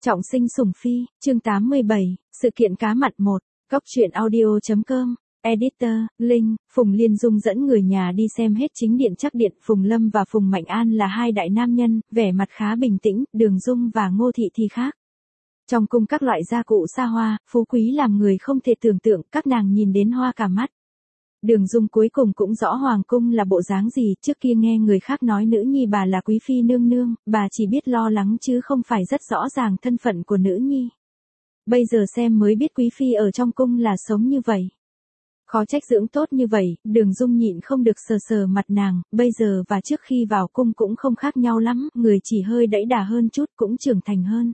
Trọng sinh sủng phi, chương 87, sự kiện cá mặn 1, Cóc truyện audio.com, Editor, Linh, Phùng Liên Dung dẫn người nhà đi xem hết chính điện chắc điện. Phùng Lâm và Phùng Mạnh An là hai đại nam nhân, vẻ mặt khá bình tĩnh, Đường Dung và Ngô Thị thì khác. Trong cung các loại gia cụ xa hoa, phú quý làm người không thể tưởng tượng, các nàng nhìn đến hoa cả mắt. Đường Dung cuối cùng cũng rõ hoàng cung là bộ dáng gì, trước kia nghe người khác nói nữ nhi bà là quý phi nương nương, bà chỉ biết lo lắng chứ không phải rất rõ ràng thân phận của nữ nhi. Bây giờ xem mới biết quý phi ở trong cung là sống như vậy. Khó trách dưỡng tốt như vậy, Đường Dung nhịn không được sờ sờ mặt nàng, bây giờ và trước khi vào cung cũng không khác nhau lắm, người chỉ hơi đẫy đà hơn chút, cũng trưởng thành hơn.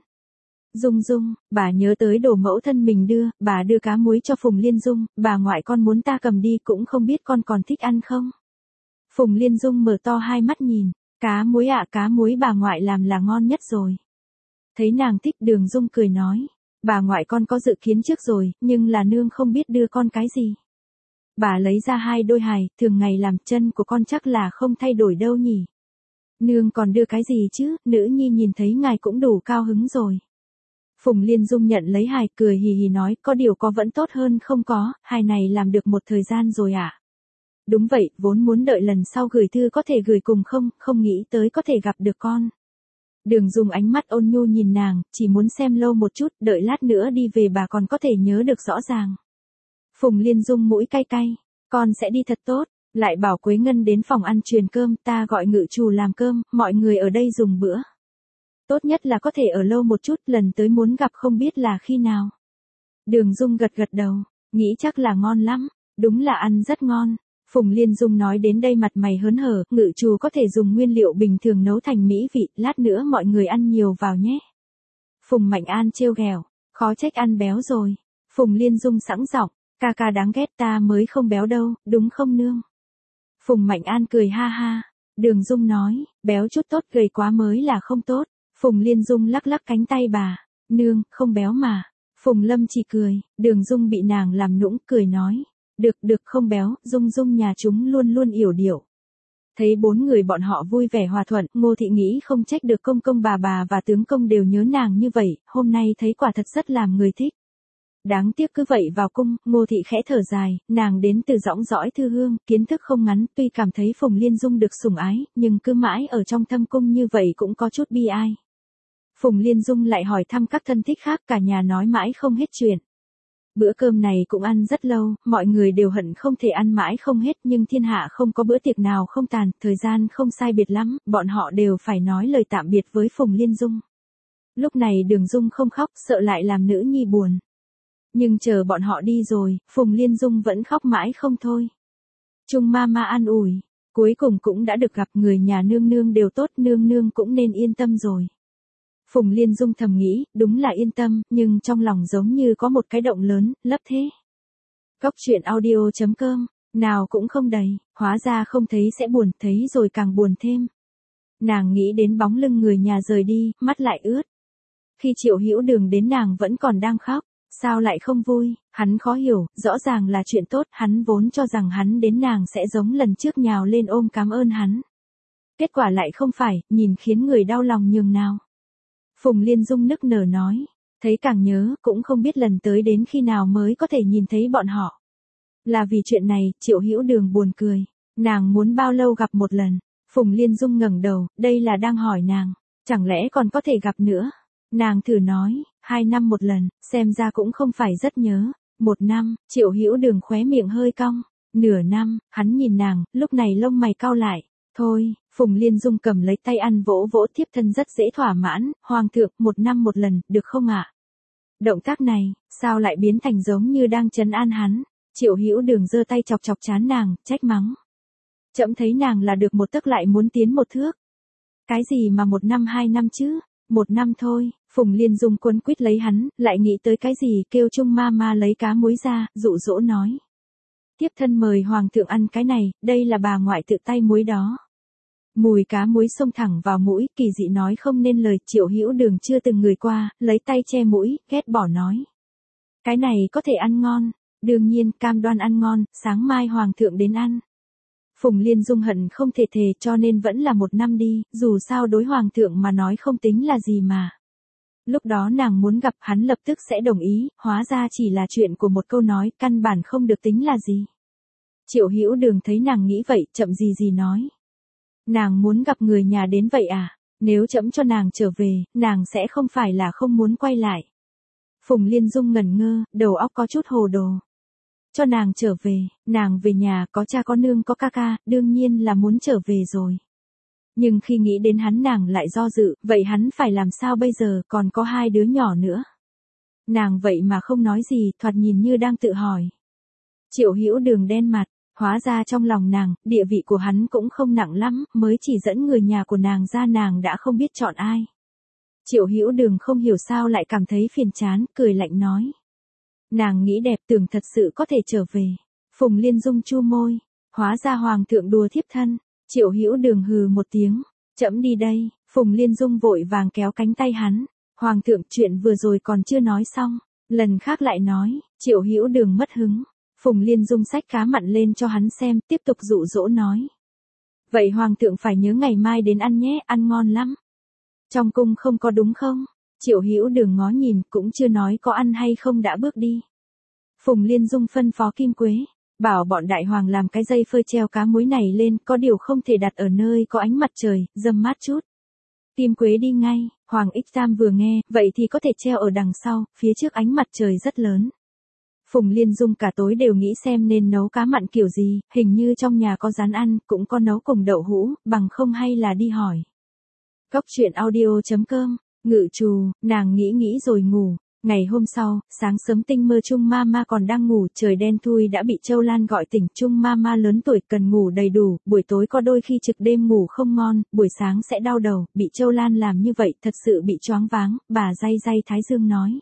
Dung, bà nhớ tới đồ mẫu thân mình đưa, bà đưa cá muối cho Phùng Liên Dung, bà ngoại con muốn ta cầm đi, cũng không biết con còn thích ăn không. Phùng Liên Dung mở to hai mắt nhìn, cá muối ạ, cá muối bà ngoại làm là ngon nhất rồi. Thấy nàng thích, Đường Dung cười nói, bà ngoại con có dự kiến trước rồi, nhưng là nương không biết đưa con cái gì. Bà lấy ra hai đôi hài, thường ngày làm, chân của con chắc là không thay đổi đâu nhỉ. Nương còn đưa cái gì chứ, nữ nhi nhìn thấy ngài cũng đủ cao hứng rồi. Phùng Liên Dung nhận lấy hài, cười hì hì nói, có điều có vẫn tốt hơn không có, hài này làm được một thời gian rồi ạ. Đúng vậy, vốn muốn đợi lần sau gửi thư có thể gửi cùng không nghĩ tới có thể gặp được con. Đường Dung ánh mắt ôn nhu nhìn nàng, chỉ muốn xem lâu một chút, đợi lát nữa đi về bà còn có thể nhớ được rõ ràng. Phùng Liên Dung mũi cay cay, con sẽ đi thật tốt, lại bảo Quế Ngân đến phòng ăn truyền cơm, ta gọi ngự trù làm cơm, mọi người ở đây dùng bữa. Tốt nhất là có thể ở lâu một chút, lần tới muốn gặp không biết là khi nào. Đường Dung gật đầu, nghĩ chắc là ngon lắm, đúng là ăn rất ngon. Phùng Liên Dung nói đến đây mặt mày hớn hở, ngự trù có thể dùng nguyên liệu bình thường nấu thành mỹ vị, lát nữa mọi người ăn nhiều vào nhé. Phùng Mạnh An trêu ghẹo, khó trách ăn béo rồi. Phùng Liên Dung sẵn giọng, ca ca đáng ghét, ta mới không béo đâu, đúng không nương? Phùng Mạnh An cười ha ha. Đường Dung nói, béo chút tốt, gầy quá mới là không tốt. Phùng Liên Dung lắc lắc cánh tay bà, nương, không béo mà. Phùng Lâm chỉ cười, Đường Dung bị nàng làm nũng, cười nói, được không béo, Dung nhà chúng luôn luôn yểu điệu. Thấy bốn người bọn họ vui vẻ hòa thuận, Ngô Thị nghĩ không trách được công bà và tướng công đều nhớ nàng như vậy, hôm nay thấy quả thật rất làm người thích. Đáng tiếc cứ vậy vào cung, Ngô Thị khẽ thở dài, nàng đến từ dõng dõi thư hương, kiến thức không ngắn, tuy cảm thấy Phùng Liên Dung được sủng ái, nhưng cứ mãi ở trong thâm cung như vậy cũng có chút bi ai. Phùng Liên Dung lại hỏi thăm các thân thích khác, cả nhà nói mãi không hết chuyện. Bữa cơm này cũng ăn rất lâu, mọi người đều hận không thể ăn mãi không hết, nhưng thiên hạ không có bữa tiệc nào không tàn, thời gian không sai biệt lắm, bọn họ đều phải nói lời tạm biệt với Phùng Liên Dung. Lúc này Đường Dung không khóc, sợ lại làm nữ nhi buồn. Nhưng chờ bọn họ đi rồi, Phùng Liên Dung vẫn khóc mãi không thôi. Chung mama an ủi, cuối cùng cũng đã được gặp, người nhà nương đều tốt, nương cũng nên yên tâm rồi. Phùng Liên Dung thầm nghĩ, đúng là yên tâm, nhưng trong lòng giống như có một cái động lớn, lấp thế. Cóc truyện audio.com, nào cũng không đầy, hóa ra không thấy sẽ buồn, thấy rồi càng buồn thêm. Nàng nghĩ đến bóng lưng người nhà rời đi, mắt lại ướt. Khi Triệu Hữu Đường đến nàng vẫn còn đang khóc, sao lại không vui, hắn khó hiểu, rõ ràng là chuyện tốt, hắn vốn cho rằng hắn đến nàng sẽ giống lần trước nhào lên ôm cảm ơn hắn. Kết quả lại không phải, nhìn khiến người đau lòng nhường nào. Phùng Liên Dung nức nở nói, thấy càng nhớ, cũng không biết lần tới đến khi nào mới có thể nhìn thấy bọn họ. Là vì chuyện này, Triệu Hữu Đường buồn cười, nàng muốn bao lâu gặp một lần. Phùng Liên Dung ngẩng đầu, đây là đang hỏi nàng, chẳng lẽ còn có thể gặp nữa. Nàng thử nói, 2 năm một lần, xem ra cũng không phải rất nhớ. 1 năm, Triệu Hữu Đường khóe miệng hơi cong. Nửa năm, hắn nhìn nàng, lúc này lông mày cau lại. Thôi, Phùng Liên Dung cầm lấy tay ăn vỗ thiếp thân rất dễ thỏa mãn, hoàng thượng, 1 năm một lần, được không ạ? Động tác này, sao lại biến thành giống như đang trấn an hắn? Triệu Hữu Đường giơ tay chọc trán nàng, trách mắng. Trẫm thấy nàng là được 1 tấc lại muốn tiến 1 thước. Cái gì mà 1 năm 2 năm chứ? 1 năm thôi. Phùng Liên Dung quấn quýt lấy hắn, lại nghĩ tới cái gì, kêu Chung mama lấy cá muối ra, dụ dỗ nói. Tiếp thân mời hoàng thượng ăn cái này, đây là bà ngoại tự tay muối đó. Mùi cá muối xông thẳng vào mũi, kỳ dị nói không nên lời, Triệu Hữu Đường chưa từng ngửi qua, lấy tay che mũi, ghét bỏ nói. Cái này có thể ăn ngon, đương nhiên, cam đoan ăn ngon, sáng mai hoàng thượng đến ăn. Phùng Liên Dung hận không thể thề, cho nên vẫn là 1 năm đi, dù sao đối hoàng thượng mà nói không tính là gì mà. Lúc đó nàng muốn gặp hắn lập tức sẽ đồng ý, hóa ra chỉ là chuyện của một câu nói, căn bản không được tính là gì. Triệu Hữu Đường thấy nàng nghĩ vậy, chậm gì nói. Nàng muốn gặp người nhà đến vậy à? Nếu trẫm cho nàng trở về, nàng sẽ không phải là không muốn quay lại. Phùng Liên Dung ngẩn ngơ, đầu óc có chút hồ đồ. Cho nàng trở về, nàng về nhà có cha có nương có ca ca, đương nhiên là muốn trở về rồi. Nhưng khi nghĩ đến hắn nàng lại do dự, vậy hắn phải làm sao bây giờ, còn có 2 đứa nhỏ nữa. Nàng vậy mà không nói gì, thoạt nhìn như đang tự hỏi. Triệu Hữu Đường đen mặt, hóa ra trong lòng nàng, địa vị của hắn cũng không nặng lắm, mới chỉ dẫn người nhà của nàng ra nàng đã không biết chọn ai. Triệu Hữu Đường không hiểu sao lại cảm thấy phiền chán, cười lạnh nói. Nàng nghĩ đẹp tưởng thật sự có thể trở về. Phùng Liên Dung chu môi, hóa ra hoàng thượng đùa thiếp thân. Triệu Hữu Đường hừ một tiếng, trẫm đi đây. Phùng Liên Dung vội vàng kéo cánh tay hắn. Hoàng thượng, chuyện vừa rồi còn chưa nói xong, lần khác lại nói. Triệu Hữu Đường mất hứng. Phùng Liên Dung xách cá mặn lên cho hắn xem, tiếp tục dụ dỗ nói. Vậy hoàng thượng phải nhớ ngày mai đến ăn nhé, ăn ngon lắm. Trong cung không có đúng không? Triệu Hữu Đường ngó nhìn, cũng chưa nói có ăn hay không đã bước đi. Phùng Liên Dung phân phó Kim Quế, bảo bọn đại hoàng làm cái dây phơi treo cá muối này lên, có điều không thể đặt ở nơi có ánh mặt trời, râm mát chút. Kim Quế đi ngay, Hoàng Ích Tam vừa nghe, vậy thì có thể treo ở đằng sau, phía trước ánh mặt trời rất lớn. Phùng Liên Dung cả tối đều nghĩ xem nên nấu cá mặn kiểu gì, hình như trong nhà có rán ăn, cũng có nấu cùng đậu hũ, bằng không hay là đi hỏi. Cốc truyện audio.com, ngự trù, nàng nghĩ rồi ngủ. Ngày hôm sau, sáng sớm tinh mơ Trung Mama còn đang ngủ, trời đen thui đã bị Châu Lan gọi tỉnh. Trung Mama lớn tuổi cần ngủ đầy đủ, buổi tối có đôi khi trực đêm ngủ không ngon, buổi sáng sẽ đau đầu, bị Châu Lan làm như vậy thật sự bị choáng váng, bà day thái dương nói.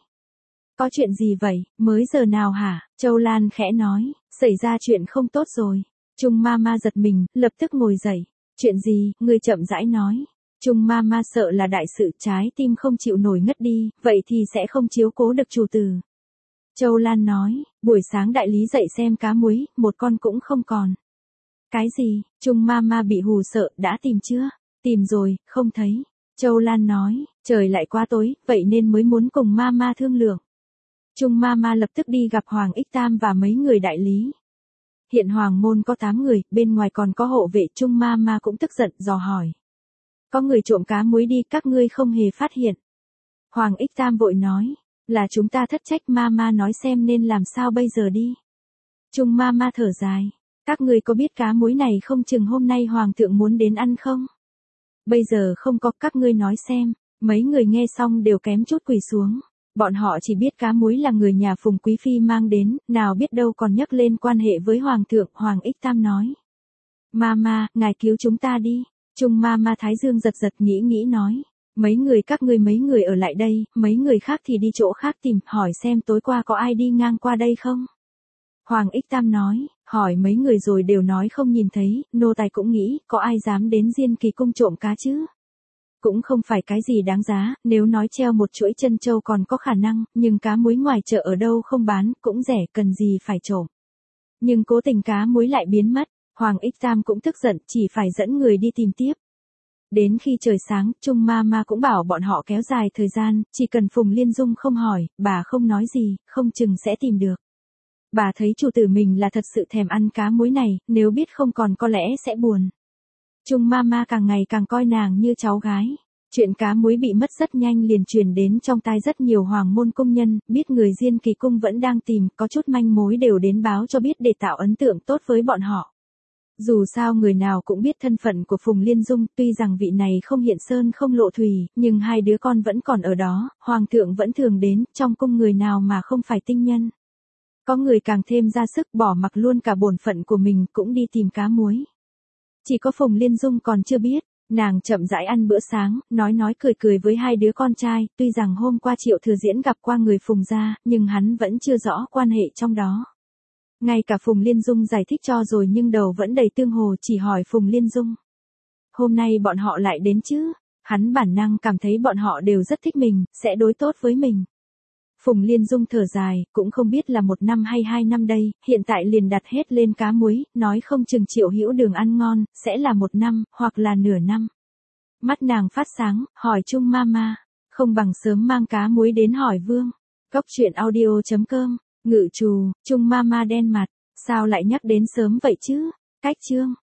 Có chuyện gì vậy, mới giờ nào hả? Châu Lan khẽ nói, xảy ra chuyện không tốt rồi. Trung Mama giật mình, lập tức ngồi dậy. Chuyện gì, ngươi chậm rãi nói. Trung Mama sợ là đại sự, trái tim không chịu nổi ngất đi, vậy thì sẽ không chiếu cố được chủ tử. Châu Lan nói, buổi sáng đại lý dậy xem cá muối, một con cũng không còn. Cái gì? Trung Mama bị hù sợ, đã tìm chưa? Tìm rồi, không thấy. Châu Lan nói, trời lại quá tối, vậy nên mới muốn cùng Mama thương lượng. Trung Mama lập tức đi gặp Hoàng Ích Tam và mấy người đại lý. Hiện Hoàng môn có 8 người, bên ngoài còn có hộ vệ. Trung Mama cũng tức giận, dò hỏi. Có người trộm cá muối đi, các ngươi không hề phát hiện. Hoàng Ích Tam vội nói, là chúng ta thất trách, Mama nói xem nên làm sao bây giờ đi. Trung Mama thở dài, các ngươi có biết cá muối này không chừng hôm nay Hoàng thượng muốn đến ăn không? Bây giờ không có, các ngươi nói xem. Mấy người nghe xong đều kém chút quỳ xuống. Bọn họ chỉ biết cá muối là người nhà Phùng Quý Phi mang đến, nào biết đâu còn nhắc lên quan hệ với Hoàng thượng. Hoàng Ích Tam nói, Mama, ngài cứu chúng ta đi. Trung Mama thái dương giật nghĩ nói, mấy người ở lại đây, mấy người khác thì đi chỗ khác tìm, hỏi xem tối qua có ai đi ngang qua đây không? Hoàng Ích Tam nói, hỏi mấy người rồi đều nói không nhìn thấy, nô tài cũng nghĩ, có ai dám đến Diên Kỳ cung trộm cá chứ? Cũng không phải cái gì đáng giá, nếu nói treo một chuỗi chân châu còn có khả năng, nhưng cá muối ngoài chợ ở đâu không bán, cũng rẻ, cần gì phải trộm. Nhưng cố tình cá muối lại biến mất. Hoàng Ích Tam cũng tức giận, chỉ phải dẫn người đi tìm tiếp. Đến khi trời sáng, Trung Mama cũng bảo bọn họ kéo dài thời gian, chỉ cần Phùng Liên Dung không hỏi, bà không nói gì, không chừng sẽ tìm được. Bà thấy chủ tử mình là thật sự thèm ăn cá muối này, nếu biết không còn có lẽ sẽ buồn. Trung Mama càng ngày càng coi nàng như cháu gái. Chuyện cá muối bị mất rất nhanh liền truyền đến trong tai rất nhiều hoàng môn công nhân, biết người Diên Kỳ cung vẫn đang tìm, có chút manh mối đều đến báo cho biết để tạo ấn tượng tốt với bọn họ. Dù sao người nào cũng biết thân phận của Phùng Liên Dung, tuy rằng vị này không hiện sơn không lộ thủy, nhưng 2 đứa con vẫn còn ở đó, Hoàng thượng vẫn thường đến, trong cung người nào mà không phải tinh nhân. Có người càng thêm ra sức bỏ mặc luôn cả bổn phận của mình cũng đi tìm cá muối. Chỉ có Phùng Liên Dung còn chưa biết, nàng chậm rãi ăn bữa sáng, nói cười với 2 đứa con trai, tuy rằng hôm qua Triệu Thừa Diễn gặp qua người Phùng gia, nhưng hắn vẫn chưa rõ quan hệ trong đó. Ngay cả Phùng Liên Dung giải thích cho rồi nhưng đầu vẫn đầy tương hồ, chỉ hỏi Phùng Liên Dung. Hôm nay bọn họ lại đến chứ? Hắn bản năng cảm thấy bọn họ đều rất thích mình, sẽ đối tốt với mình. Phùng Liên Dung thở dài, cũng không biết là 1 năm hay 2 năm đây, hiện tại liền đặt hết lên cá muối, nói không chừng Triệu Hữu Đường ăn ngon, sẽ là 1 năm, hoặc là nửa năm. Mắt nàng phát sáng, hỏi Trung Mama, không bằng sớm mang cá muối đến hỏi Vương. Cốc truyện audio.com, ngự trù, Trung Mama đen mặt, sao lại nhắc đến sớm vậy chứ? Cách chương.